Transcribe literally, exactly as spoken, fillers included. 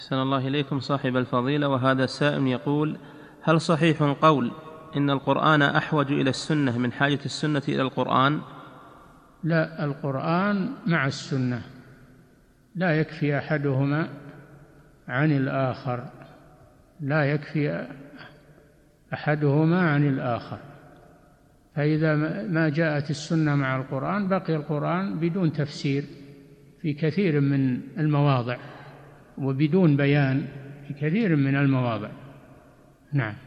أحسن الله إليكم صاحب الفضيلة. وهذا السائل يقول: هل صحيح قول إن القرآن أحوج إلى السنة من حاجة السنة إلى القرآن؟ لا، القرآن مع السنة، لا يكفي أحدهما عن الآخر، لا يكفي أحدهما عن الآخر. فإذا ما جاءت السنة مع القرآن بقي القرآن بدون تفسير في كثير من المواضع، وبدون بيان في كثير من المواضع. نعم.